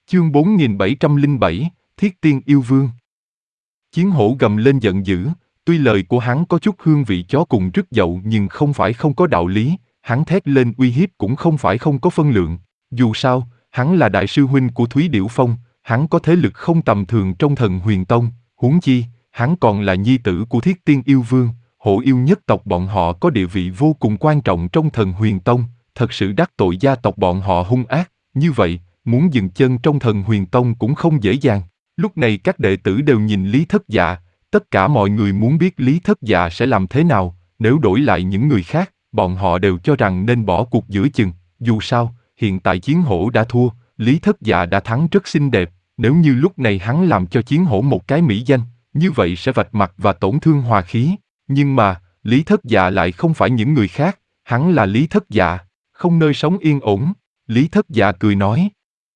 Chương 4707, Thiết Tiên Yêu Vương. Chiến hổ gầm lên giận dữ, tuy lời của hắn có chút hương vị chó cùng rứt dậu nhưng không phải không có đạo lý, hắn thét lên uy hiếp cũng không phải không có phân lượng. Dù sao, hắn là đại sư huynh của Thúy Điểu Phong, hắn có thế lực không tầm thường trong Thần Huyền Tông, huống chi, hắn còn là nhi tử của Thiết Tiên Yêu Vương, hổ yêu nhất tộc bọn họ có địa vị vô cùng quan trọng trong Thần Huyền Tông, thật sự đắc tội gia tộc bọn họ hung ác, như vậy, muốn dừng chân trong Thần Huyền Tông cũng không dễ dàng. Lúc này các đệ tử đều nhìn Lý Thất Dạ, tất cả mọi người muốn biết Lý Thất Dạ sẽ làm thế nào, nếu đổi lại những người khác, bọn họ đều cho rằng nên bỏ cuộc giữa chừng, dù sao, hiện tại Chiến Hổ đã thua, Lý Thất Dạ đã thắng rất xinh đẹp, nếu như lúc này hắn làm cho Chiến Hổ một cái mỹ danh, như vậy sẽ vạch mặt và tổn thương hòa khí, nhưng mà, Lý Thất Dạ lại không phải những người khác, hắn là Lý Thất Dạ, không nơi sống yên ổn, Lý Thất Dạ cười nói.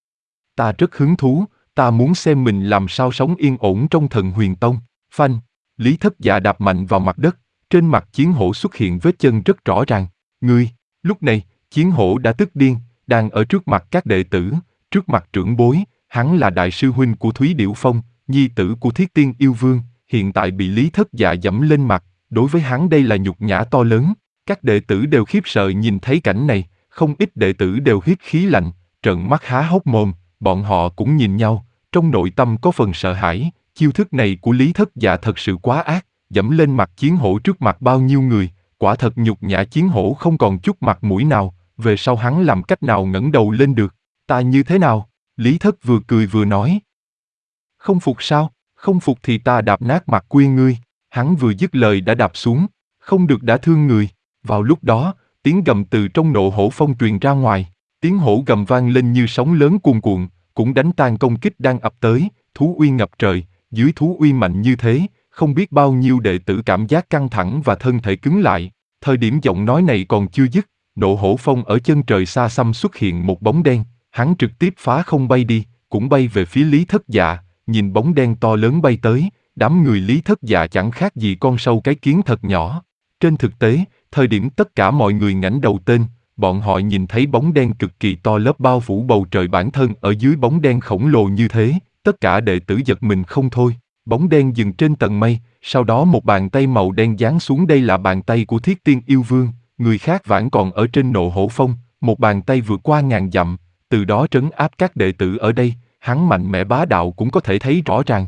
Ta rất hứng thú, ta muốn xem mình làm sao sống yên ổn trong Thần Huyền Tông. Phanh, Lý Thất Dạ đạp mạnh vào mặt đất, trên mặt Chiến Hổ xuất hiện vết chân rất rõ ràng. Ngươi, lúc này, Chiến Hổ đã tức điên, đang ở trước mặt các đệ tử, trước mặt trưởng bối, hắn là đại sư huynh của Thúy Điểu Phong, nhi tử của Thiết Tiên Yêu Vương, hiện tại bị Lý Thất Dạ giẫm lên mặt, đối với hắn đây là nhục nhã to lớn. Các đệ tử đều khiếp sợ nhìn thấy cảnh này, không ít đệ tử đều hít khí lạnh, trợn mắt há hốc mồm, bọn họ cũng nhìn nhau, trong nội tâm có phần sợ hãi, chiêu thức này của Lý Thất Dạ thật sự quá ác, giẫm lên mặt Chiến Hổ trước mặt bao nhiêu người, quả thật nhục nhã Chiến Hổ không còn chút mặt mũi nào, về sau hắn làm cách nào ngẩng đầu lên được, ta như thế nào? Lý Thất vừa cười vừa nói. Không phục sao? Không phục thì ta đạp nát mặt quyên ngươi, hắn vừa dứt lời đã đạp xuống, không được đã thương người. Vào lúc đó, tiếng gầm từ trong Nộ Hổ Phong truyền ra ngoài, tiếng hổ gầm vang lên như sóng lớn cuồn cuộn, cũng đánh tan công kích đang ập tới, thú uy ngập trời, dưới thú uy mạnh như thế, không biết bao nhiêu đệ tử cảm giác căng thẳng và thân thể cứng lại. Thời điểm giọng nói này còn chưa dứt, Nộ Hổ Phong ở chân trời xa xăm xuất hiện một bóng đen, hắn trực tiếp phá không bay đi, cũng bay về phía Lý Thất Dạ, nhìn bóng đen to lớn bay tới, đám người Lý Thất Dạ chẳng khác gì con sâu cái kiến thật nhỏ. Trên thực tế, thời điểm tất cả mọi người ngẩng đầu tên, bọn họ nhìn thấy bóng đen cực kỳ to lớp bao phủ bầu trời, bản thân ở dưới bóng đen khổng lồ như thế, tất cả đệ tử giật mình không thôi. Bóng đen dừng trên tầng mây, sau đó một bàn tay màu đen giáng xuống, đây là bàn tay của Thiết Tiên Yêu Vương, người khác vãn còn ở trên Nộ Hổ Phong, một bàn tay vượt qua ngàn dặm, từ đó trấn áp các đệ tử ở đây, hắn mạnh mẽ bá đạo cũng có thể thấy rõ ràng.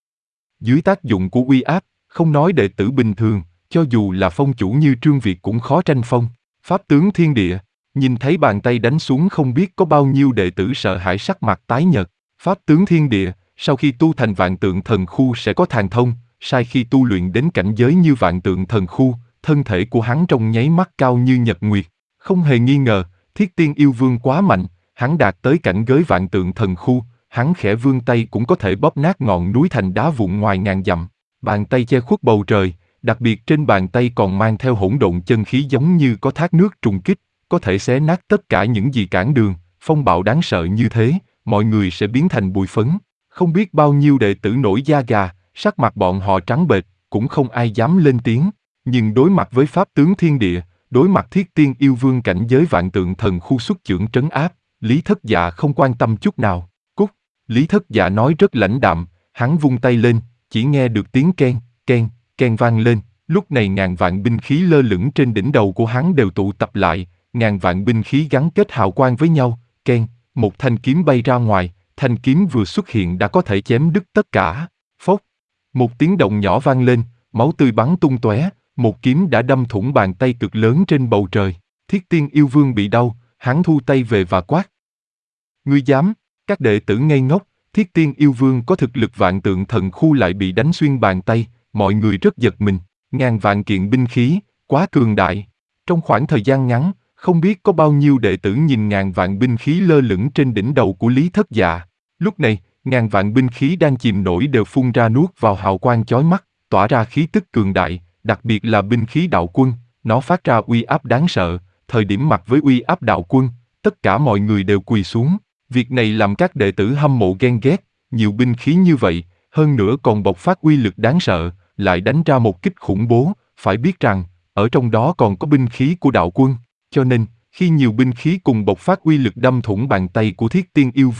Dưới tác dụng của uy áp, không nói đệ tử bình thường, cho dù là phong chủ như Trương Việt cũng khó tranh phong. Pháp tướng thiên địa, nhìn thấy bàn tay đánh xuống không biết có bao nhiêu đệ tử sợ hãi sắc mặt tái nhợt. Pháp tướng thiên địa, sau khi tu thành Vạn Tượng Thần Khu sẽ có thần thông, sai khi tu luyện đến cảnh giới như Vạn Tượng Thần Khu, thân thể của hắn trong nháy mắt cao như nhật nguyệt. Không hề nghi ngờ, Thiết Tiên Yêu Vương quá mạnh, hắn đạt tới cảnh giới Vạn Tượng Thần Khu, hắn khẽ vươn tay cũng có thể bóp nát ngọn núi thành đá vụn ngoài ngàn dặm. Bàn tay che khuất bầu trời, đặc biệt trên bàn tay còn mang theo hỗn độn chân khí giống như có thác nước trùng kích, có thể xé nát tất cả những gì cản đường. Phong bạo đáng sợ như thế, mọi người sẽ biến thành bụi phấn. Không biết bao nhiêu đệ tử nổi da gà, sắc mặt bọn họ trắng bệch, cũng không ai dám lên tiếng. Nhưng đối mặt với Pháp tướng thiên địa, đối mặt Thiết Tiên Yêu Vương cảnh giới Vạn Tượng Thần Khu xuất chưởng trấn áp, Lý Thất Dạ không quan tâm chút nào. Cút! Lý Thất Dạ nói rất lãnh đạm, hắn vung tay lên, chỉ nghe được tiếng keng, keng, keng vang lên. Lúc này ngàn vạn binh khí lơ lửng trên đỉnh đầu của hắn đều tụ tập lại, ngàn vạn binh khí gắn kết hào quang với nhau, keng, một thanh kiếm bay ra ngoài, thanh kiếm vừa xuất hiện đã có thể chém đứt tất cả. Phốc, một tiếng động nhỏ vang lên, máu tươi bắn tung tóe, một kiếm đã đâm thủng bàn tay cực lớn trên bầu trời. Thiết Tiên Yêu Vương bị đau, hắn thu tay về và quát. Ngươi dám? Các đệ tử ngây ngốc, Thiết Tiên Yêu Vương có thực lực Vạn Tượng Thần Khu lại bị đánh xuyên bàn tay, mọi người rất giật mình. Ngàn vạn kiện binh khí, quá cường đại. Trong khoảng thời gian ngắn, không biết có bao nhiêu đệ tử nhìn ngàn vạn binh khí lơ lửng trên đỉnh đầu của Lý Thất Dạ. Lúc này, ngàn vạn binh khí đang chìm nổi đều phun ra nuốt vào hào quang chói mắt, tỏa ra khí tức cường đại, đặc biệt là binh khí đạo quân, nó phát ra uy áp đáng sợ. Thời điểm mặt với uy áp đạo quân, tất cả mọi người đều quỳ xuống. Việc này làm các đệ tử hâm mộ ghen ghét, nhiều binh khí như vậy, hơn nữa còn bộc phát uy lực đáng sợ, lại đánh ra một kích khủng bố, phải biết rằng, ở trong đó còn có binh khí của đạo quân, cho nên, khi nhiều binh khí cùng bộc phát uy lực đâm thủng bàn tay của Thiết Tiên Yêu Vương,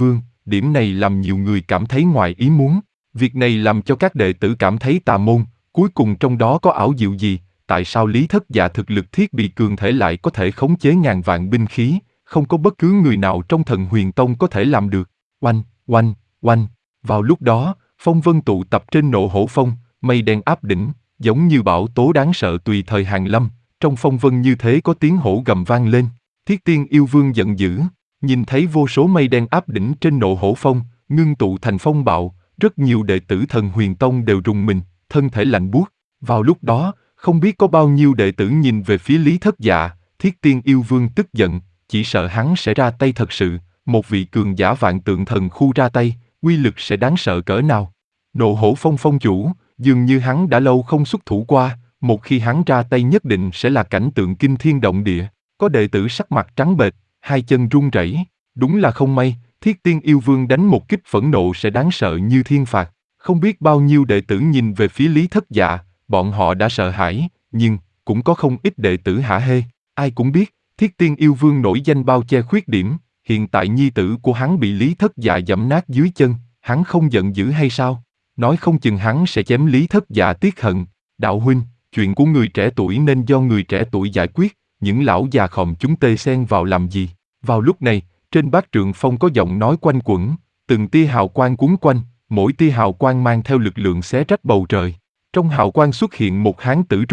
điểm này làm nhiều người cảm thấy ngoài ý muốn. Việc này làm cho các đệ tử cảm thấy tà môn, cuối cùng trong đó có ảo diệu gì, tại sao Lý Thất Dạ thực lực thiết bị cường thể lại có thể khống chế ngàn vạn binh khí, không có bất cứ người nào trong Thần Huyền Tông có thể làm được. Oanh, oanh, oanh. Vào lúc đó, phong vân tụ tập trên Nộ Hổ Phong, mây đen áp đỉnh, giống như bão tố đáng sợ tùy thời hàng lâm, trong phong vân như thế có tiếng hổ gầm vang lên. Thiết Tiên Yêu Vương giận dữ, nhìn thấy vô số mây đen áp đỉnh trên Nộ Hổ Phong, ngưng tụ thành phong bạo, rất nhiều đệ tử Thần Huyền Tông đều rùng mình, thân thể lạnh buốt. Vào lúc đó, không biết có bao nhiêu đệ tử nhìn về phía Lý Thất Dạ, Thiết Tiên Yêu Vương tức giận, chỉ sợ hắn sẽ ra tay thật sự, một vị cường giả vạn tượng thần khu ra tay, uy lực sẽ đáng sợ cỡ nào. Nộ Hổ Phong phong chủ, dường như hắn đã lâu không xuất thủ qua, một khi hắn ra tay nhất định sẽ là cảnh tượng kinh thiên động địa. Có đệ tử sắc mặt trắng bệch, hai chân run rẩy, đúng là không may, Thiết Tiên Yêu Vương đánh một kích phẫn nộ sẽ đáng sợ như thiên phạt. Không biết bao nhiêu đệ tử nhìn về phía Lý Thất Dạ, bọn họ đã sợ hãi, nhưng cũng có không ít đệ tử hả hê. Ai cũng biết, Thiết Tiên Yêu Vương nổi danh bao che khuyết điểm, hiện tại nhi tử của hắn bị Lý Thất Dạ giẫm nát dưới chân, hắn không giận dữ hay sao? Nói không chừng hắn sẽ chém Lý Thất Dạ tiết hận. Đạo huynh, chuyện của người trẻ tuổi nên do người trẻ tuổi giải quyết, những lão già khòm chúng tê xen vào làm gì? Vào lúc này, trên Bát Trượng Phong có giọng nói quanh quẩn, từng tia hào quang cuốn quanh, mỗi tia hào quang mang theo lực lượng xé rách bầu trời. Trong hào quang xuất hiện một hán tử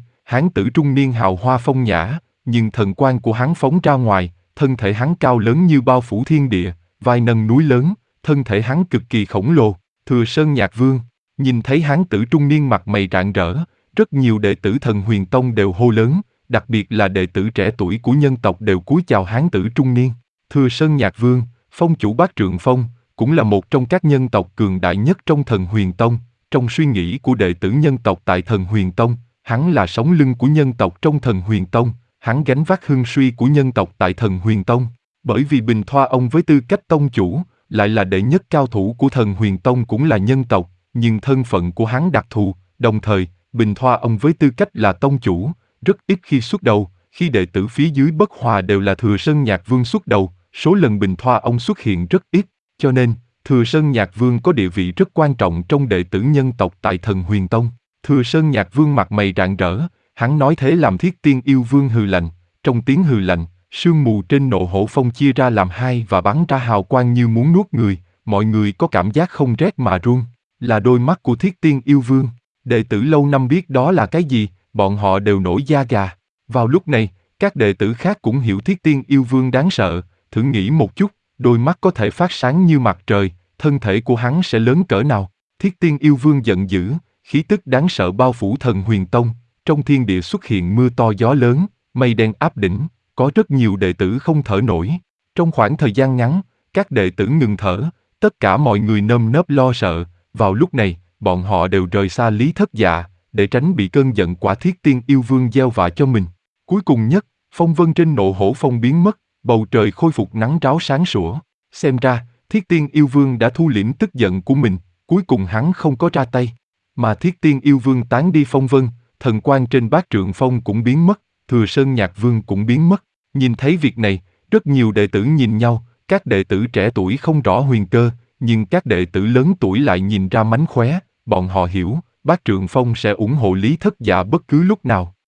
trung niên hào hoa phong nhã, nhưng thần quang của hắn phóng ra ngoài, thân thể hắn cao lớn như bao phủ thiên địa, vai nâng núi lớn, thân thể hắn cực kỳ khổng lồ. Thừa Sơn Nhạc Vương, nhìn thấy hán tử trung niên mặt mày rạng rỡ, rất nhiều đệ tử Thần Huyền Tông đều hô lớn, đặc biệt là đệ tử trẻ tuổi của nhân tộc đều cúi chào hán tử trung niên. Thừa Sơn Nhạc Vương, phong chủ Bát Trượng Phong, cũng là một trong các nhân tộc cường đại nhất trong Thần Huyền Tông. Trong suy nghĩ của đệ tử nhân tộc tại Thần Huyền Tông, hắn là sống lưng của nhân tộc trong Thần Huyền Tông, hắn gánh vác hưng suy của nhân tộc tại Thần Huyền Tông. Bởi vì Bình Thoa ông với tư cách tông chủ, lại là đệ nhất cao thủ của Thần Huyền Tông cũng là nhân tộc, nhưng thân phận của hắn đặc thù, đồng thời, Bình Thoa ông với tư cách là tông chủ, rất ít khi xuất đầu, khi đệ tử phía dưới bất hòa đều là Thừa Sơn Nhạc Vương xuất đầu, số lần Bình Thoa ông xuất hiện rất ít, cho nên, Thừa Sơn Nhạc Vương có địa vị rất quan trọng trong đệ tử nhân tộc tại Thần Huyền Tông. Thừa Sơn Nhạc Vương mặt mày rạng rỡ, hắn nói thế làm Thiết Tiên Yêu Vương hừ lạnh, trong tiếng hừ lạnh, sương mù trên Nộ Hổ Phong chia ra làm hai và bắn ra hào quang như muốn nuốt người, mọi người có cảm giác không rét mà run, là đôi mắt của Thiết Tiên Yêu Vương. Đệ tử lâu năm biết đó là cái gì, bọn họ đều nổi da gà. Vào lúc này, các đệ tử khác cũng hiểu Thiết Tiên Yêu Vương đáng sợ, thử nghĩ một chút, đôi mắt có thể phát sáng như mặt trời, thân thể của hắn sẽ lớn cỡ nào. Thiết Tiên Yêu Vương giận dữ, khí tức đáng sợ bao phủ Thần Huyền Tông, trong thiên địa xuất hiện mưa to gió lớn, mây đen áp đỉnh, có rất nhiều đệ tử không thở nổi. Trong khoảng thời gian ngắn, các đệ tử ngừng thở, tất cả mọi người nơm nớp lo sợ, vào lúc này, bọn họ đều rời xa Lý Thất Dạ, để tránh bị cơn giận quả Thiết Tiên Yêu Vương gieo vạ cho mình. Cuối cùng nhất, phong vân trên Nộ Hổ Phong biến mất, bầu trời khôi phục nắng ráo sáng sủa. Xem ra, Thiết Tiên Yêu Vương đã thu liễm tức giận của mình, cuối cùng hắn không có ra tay. Mà Thiết Tiên Yêu Vương tán đi phong vân, thần quang trên Bát Trượng Phong cũng biến mất, Thừa Sơn Nhạc Vương cũng biến mất. Nhìn thấy việc này, rất nhiều đệ tử nhìn nhau, các đệ tử trẻ tuổi không rõ huyền cơ, nhưng các đệ tử lớn tuổi lại nhìn ra mánh khóe, bọn họ hiểu, Bát Trượng Phong sẽ ủng hộ Lý Thất Dạ bất cứ lúc nào.